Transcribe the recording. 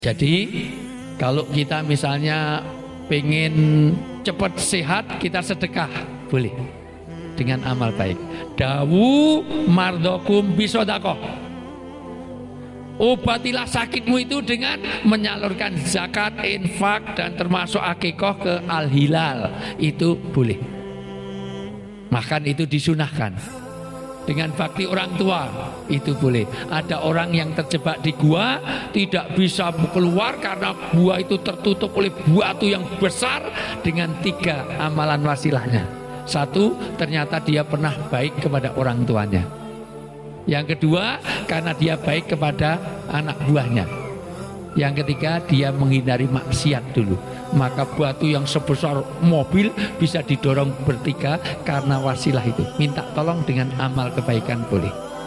Jadi kalau kita misalnya pengen cepat sehat, kita sedekah, boleh dengan amal baik. Dawu mardokum bisodakoh, obatilah sakitmu itu dengan menyalurkan zakat, infak, dan termasuk akikoh ke al-hilal. Itu boleh. Makan itu disunahkan. Dengan bakti orang tua itu boleh. Ada orang yang terjebak di gua, tidak bisa keluar karena gua itu tertutup oleh batu yang besar, dengan 3 amalan wasilahnya. 1, ternyata dia pernah baik kepada orang tuanya. Yang kedua, karena dia baik kepada anak buahnya. Yang ketiga, dia menghindari maksiat dulu. Maka batu yang sebesar mobil bisa didorong bertiga karena wasilah itu. Minta tolong dengan amal kebaikan boleh.